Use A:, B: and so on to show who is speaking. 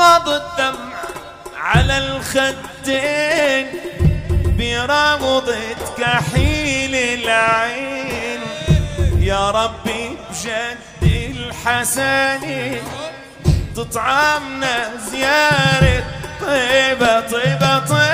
A: فاض الدمع على الخدين برمضة كحيل العين. يا ربي بجد الحسن تطعمنا زيارة طيبة طيبة طيبة